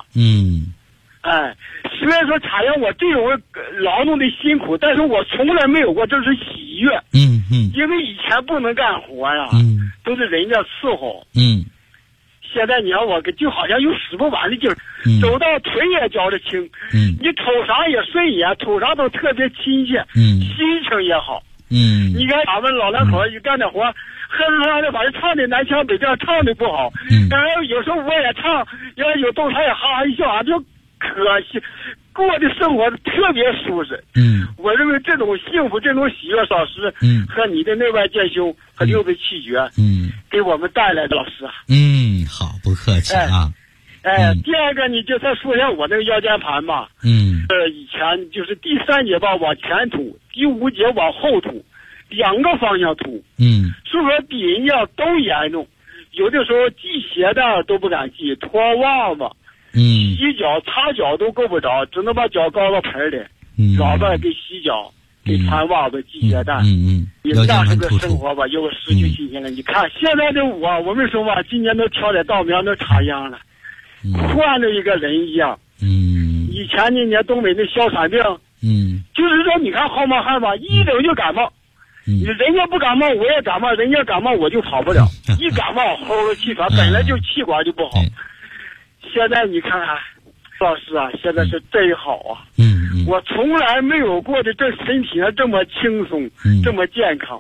虽然说插秧我这种劳动的辛苦，但是我从来没有过这是喜悦。因为以前不能干活呀，都是人家伺候。现在你看我就好像有使不完的劲儿，走到腿也觉着轻，你头上也顺眼，头上都特别亲切，心情也好。你看咱们老两口一干点活，哼哼的，反正唱的南腔北调，唱的不好。当然有时候我也唱，要有动他也哈哈一笑，就可惜过的生活特别舒适。我认为这种幸福，这种喜悦，老师和你的内外兼修和6字气诀，给我们带来的老师啊。 好，不客气啊。 第二个你就再说一下我那个腰间盘吧。以前就是第3节吧往前吐，第5节往后吐，2个方向吐。所以说比人家都严重，有的时候系鞋带都不敢系，脱袜子，洗脚擦脚都够不着，只能把脚高到盆里，老伴给洗脚，给穿袜子系鞋带。那是个生活吧，又失去信心了。你看现在的我们说吧，今年都挑在道面都插秧了，换了一个人一样。以前那年东北那哮喘病，就是说你看号冒汗吧，一整就感冒。人家不感冒我也感冒，人家感冒我就跑不了，一感冒齁了气喘，本来就气管就不好。现在你看看老师啊，现在是真好啊。我从来没有过的这身体上这么轻松，这么健康。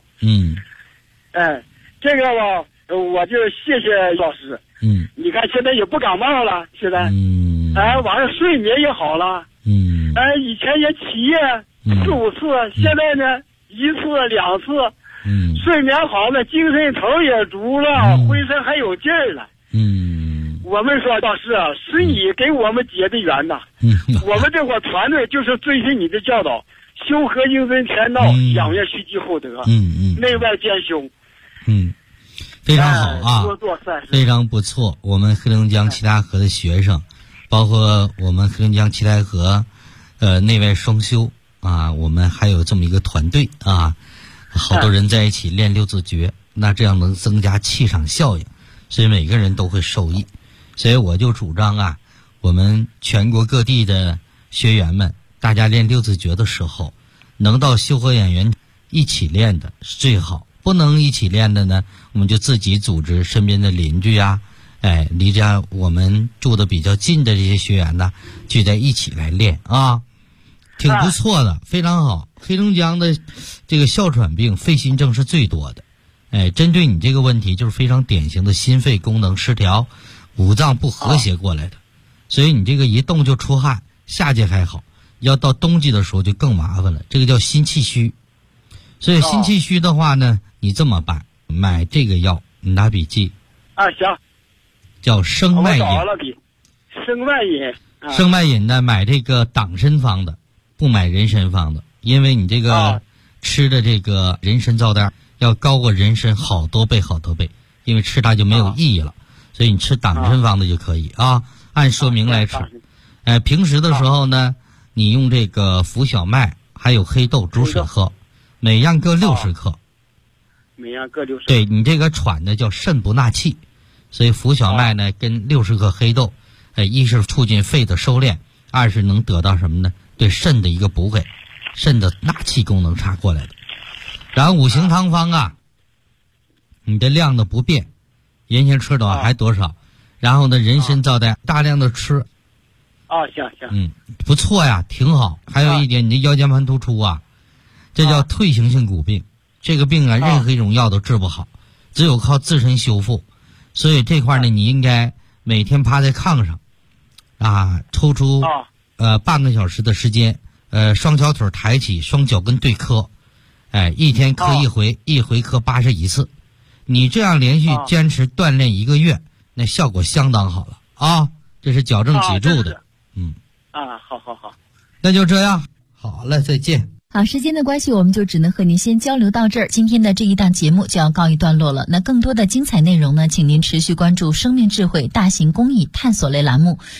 这个吧我就谢谢老师。你看现在也不感冒了，现在晚上睡眠也好了。以前也起夜4、5次，现在呢1次2次，睡眠好了，精神头也足了，浑身还有劲儿了。我们说老师啊，是你给我们结的缘呐。我们这伙团队就是遵循你的教导，修和应尊天道，养愿蓄积厚德，内外兼修。 非常好啊， 多做善事， 非常不错。我们黑龙江七台河的学生，包括我们黑龙江七台河内外双修啊，我们还有这么一个团队啊，好多人在一起练6字诀，那这样能增加气场效应，所以每个人都会受益。所以我就主张啊，我们全国各地的学员们，大家练6字诀的时候，能到修和养元一起练的是最好。不能一起练的呢，我们就自己组织身边的邻居啊，离着我们住的比较近的这些学员呢，聚在一起来练啊，挺不错的，非常好。黑龙江的这个哮喘病、肺心症是最多的，针对你这个问题，就是非常典型的心肺功能失调、五脏不和谐过来的，所以你这个一动就出汗，夏季还好，要到冬季的时候就更麻烦了，这个叫心气虚。所以心气虚的话呢，你这么办，买这个药，你拿笔记。 行。 叫生脉饮。 我找了笔。生脉饮。 生脉饮呢，买这个党参方的，不买人参方的，因为你这个吃的这个人参皂苷要高过人参好多倍，因为吃它就没有意义了，所以你吃党参方的就可以啊，按说明来吃。平时的时候呢，你用这个浮小麦还有黑豆煮水喝。每样各60克， 每样各60克。 对，你这个喘的叫肾不纳气，所以浮小麦呢跟60克黑豆，一是促进肺的收敛，二是能得到什么呢？对肾的一个补给，肾的纳气功能差过来的。然后五行汤方啊，你的量的不变，原先吃多少还多少，然后呢人参皂苷大量的吃。 行。 不错呀，挺好。还有一点，你的腰间盘突出啊。这叫退行性骨病，这个病啊，任何一种药都治不好，只有靠自身修复。所以这块呢，你应该每天趴在炕上，抽出半个小时的时间，双小腿抬起，双脚跟对磕，一天磕一回，一回磕81次。你这样连续坚持锻炼1个月，那效果相当好了啊！这是矫正脊柱的。 好。 那就这样，好了，再见。 好，时间的关系，我们就只能和您先交流到这儿。今天的这一档节目就要告一段落了。那更多的精彩内容呢，请您持续关注生命智慧大型公益探索类栏目。